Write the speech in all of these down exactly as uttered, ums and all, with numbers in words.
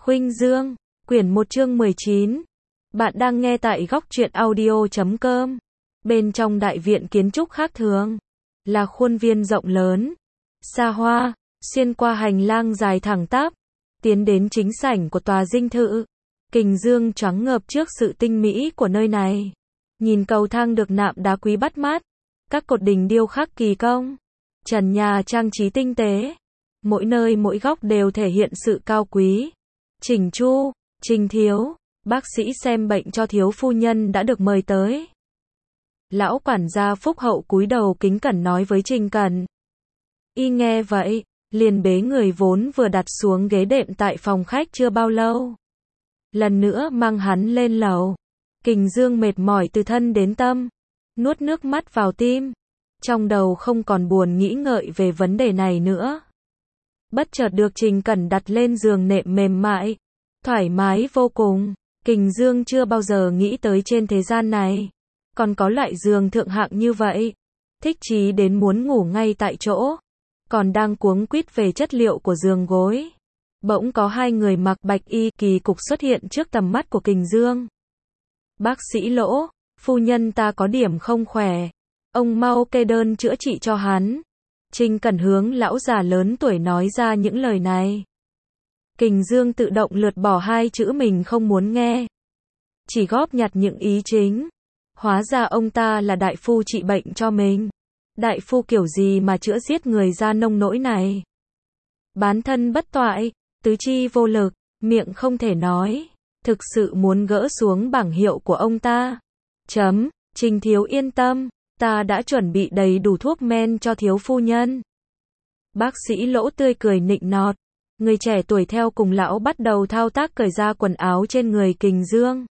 Khuynh Dương, quyển một chương mười chín. Bạn đang nghe tại góc truyện audio chấm com. Bên trong đại viện kiến trúc khác thường, là khuôn viên rộng lớn, xa hoa, xuyên qua hành lang dài thẳng tắp, tiến đến chính sảnh của tòa dinh thự. Kình Dương choáng ngợp trước sự tinh mỹ của nơi này. Nhìn cầu thang được nạm đá quý bắt mắt, các cột đình điêu khắc kỳ công, trần nhà trang trí tinh tế, mỗi nơi mỗi góc đều thể hiện sự cao quý, chỉnh chu. Trình thiếu, bác sĩ xem bệnh cho thiếu phu nhân đã được mời tới. Lão quản gia phúc hậu cúi đầu kính cẩn nói với Trình Cẩn. Y nghe vậy, liền bế người vốn vừa đặt xuống ghế đệm tại phòng khách chưa bao lâu. Lần nữa mang hắn lên lầu. Kình Dương mệt mỏi từ thân đến tâm, nuốt nước mắt vào tim. Trong đầu không còn buồn nghĩ ngợi về vấn đề này nữa. Bất chợt được Trình Cẩn đặt lên giường nệm mềm mại, thoải mái vô cùng. Kình Dương chưa bao giờ nghĩ tới trên thế gian này còn có loại giường thượng hạng như vậy. Thích chí đến muốn ngủ ngay tại chỗ, còn đang cuống quýt về chất liệu của giường gối. Bỗng có hai người mặc bạch y kỳ cục xuất hiện trước tầm mắt của Kình Dương. Bác sĩ Lỗ, phu nhân ta có điểm không khỏe, ông mau kê đơn chữa trị cho hắn. Trình Cẩn hướng lão già lớn tuổi nói ra những lời này. Kình Dương tự động lược bỏ hai chữ mình không muốn nghe, chỉ góp nhặt những ý chính. Hóa ra ông ta là đại phu trị bệnh cho mình. Đại phu kiểu gì mà chữa giết người ra nông nỗi này. Bán thân bất toại, tứ chi vô lực, miệng không thể nói, thực sự muốn gỡ xuống bảng hiệu của ông ta. Chấm, Trình thiếu yên tâm, ta đã chuẩn bị đầy đủ thuốc men cho thiếu phu nhân. Bác sĩ Lỗ tươi cười nịnh nọt. Người trẻ tuổi theo cùng lão bắt đầu thao tác cởi ra quần áo trên người Kình Dương.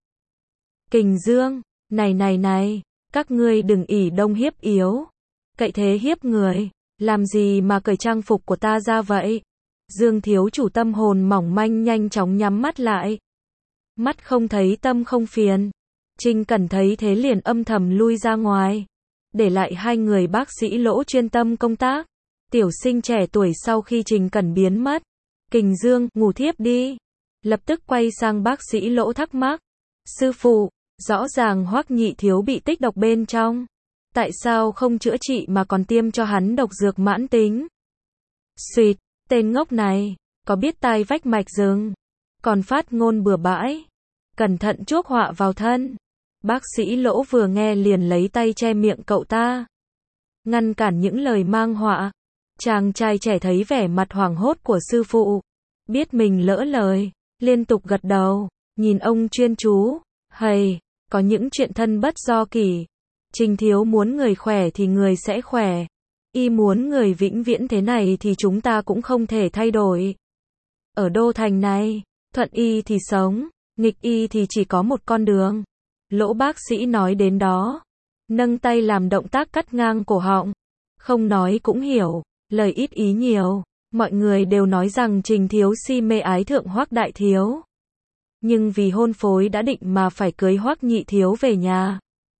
Kình Dương, này này này, các ngươi đừng ỷ đông hiếp yếu, cậy thế hiếp người, làm gì mà cởi trang phục của ta ra vậy? Dương thiếu chủ tâm hồn mỏng manh nhanh chóng nhắm mắt lại. Mắt không thấy tâm không phiền. Trình Cẩn thấy thế liền âm thầm lui ra ngoài, để lại hai người bác sĩ Lỗ chuyên tâm công tác. Tiểu sinh trẻ tuổi sau khi Trình Cẩn biến mất, Kình Dương, ngủ thiếp đi. Lập tức quay sang bác sĩ Lỗ thắc mắc. Sư phụ, rõ ràng Hoắc Nhị thiếu bị tích độc bên trong. Tại sao không chữa trị mà còn tiêm cho hắn độc dược mãn tính? Xuyệt, tên ngốc này, có biết tai vách mạch rừng, còn phát ngôn bừa bãi. Cẩn thận chuốc họa vào thân. Bác sĩ Lỗ vừa nghe liền lấy tay che miệng cậu ta, ngăn cản những lời mang họa. Chàng trai trẻ thấy vẻ mặt hoảng hốt của sư phụ, biết mình lỡ lời, liên tục gật đầu, nhìn ông chuyên chú. Hầy, có những chuyện thân bất do kỷ. Trình thiếu muốn người khỏe thì người sẽ khỏe. Y muốn người vĩnh viễn thế này thì chúng ta cũng không thể thay đổi. Ở đô thành này, thuận y thì sống, nghịch y thì chỉ có một con đường. Lỗ bác sĩ nói đến đó, nâng tay làm động tác cắt ngang cổ họng. Không nói cũng hiểu. Lời ít ý nhiều, mọi người đều nói rằng Trình thiếu si mê ái thượng Hoắc đại thiếu. Nhưng vì hôn phối đã định mà phải cưới Hoắc Nhị thiếu về nhà.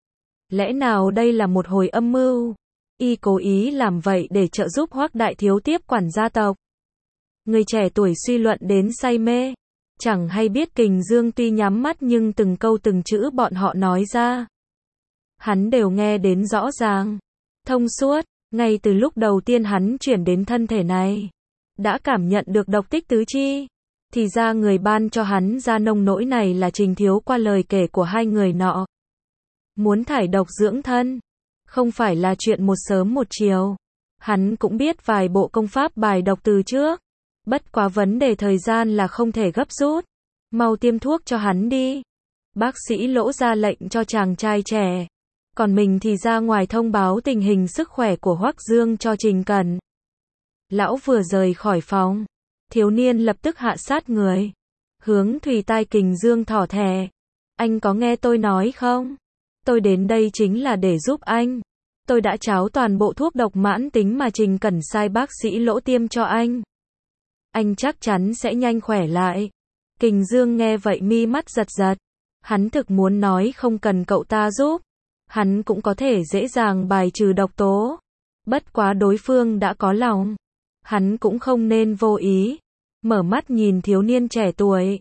Lẽ nào đây là một hồi âm mưu? Y cố ý làm vậy để trợ giúp Hoắc đại thiếu tiếp quản gia tộc. Người trẻ tuổi suy luận đến say mê, chẳng hay biết Kình Dương tuy nhắm mắt nhưng từng câu từng chữ bọn họ nói ra, hắn đều nghe đến rõ ràng, thông suốt. Ngay từ lúc đầu tiên hắn chuyển đến thân thể này, đã cảm nhận được độc tích tứ chi. Thì ra người ban cho hắn ra nông nỗi này là Trình thiếu qua lời kể của hai người nọ. Muốn thải độc dưỡng thân, không phải là chuyện một sớm một chiều. Hắn cũng biết vài bộ công pháp bài độc từ trước. Bất quá vấn đề thời gian là không thể gấp rút. Mau tiêm thuốc cho hắn đi. Bác sĩ Lỗ ra lệnh cho chàng trai trẻ. Còn mình thì ra ngoài thông báo tình hình sức khỏe của Hoắc Dương cho Trình Cẩn. Lão vừa rời khỏi phòng, thiếu niên lập tức hạ sát người, hướng thùy tai Kình Dương thỏ thẻ. Anh có nghe tôi nói không? Tôi đến đây chính là để giúp anh. Tôi đã tráo toàn bộ thuốc độc mãn tính mà Trình Cẩn sai bác sĩ Lỗ tiêm cho anh. Anh chắc chắn sẽ nhanh khỏe lại. Kình Dương nghe vậy mi mắt giật giật. Hắn thực muốn nói không cần cậu ta giúp, hắn cũng có thể dễ dàng bài trừ độc tố. Bất quá đối phương đã có lòng, hắn cũng không nên vô ý. Mở mắt nhìn thiếu niên trẻ tuổi,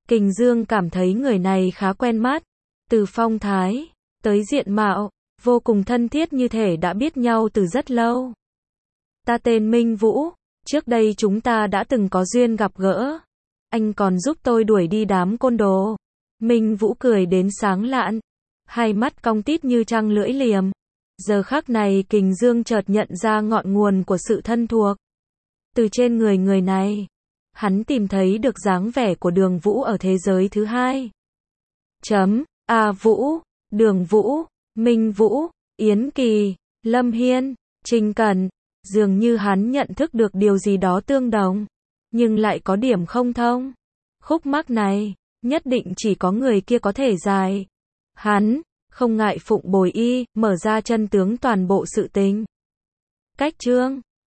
Kình Dương cảm thấy người này khá quen mắt, từ phong thái tới diện mạo, vô cùng thân thiết như thể đã biết nhau từ rất lâu. Ta tên Minh Vũ, trước đây chúng ta đã từng có duyên gặp gỡ. Anh còn giúp tôi đuổi đi đám côn đồ. Minh Vũ cười đến sáng lạn, hai mắt cong tít như trăng lưỡi liềm. Giờ khắc này Kình Dương chợt nhận ra ngọn nguồn của sự thân thuộc. Từ trên người người này, hắn tìm thấy được dáng vẻ của Đường Vũ ở thế giới thứ hai. Chấm, A Vũ, Đường Vũ, Minh Vũ, Yến Kỳ, Lâm Hiên, Trình Cẩn. Dường như hắn nhận thức được điều gì đó tương đồng, nhưng lại có điểm không thông. Khúc mắc này, nhất định chỉ có người kia có thể giải. Hắn, không ngại phụng bồi y, mở ra chân tướng toàn bộ sự tình. Cách chương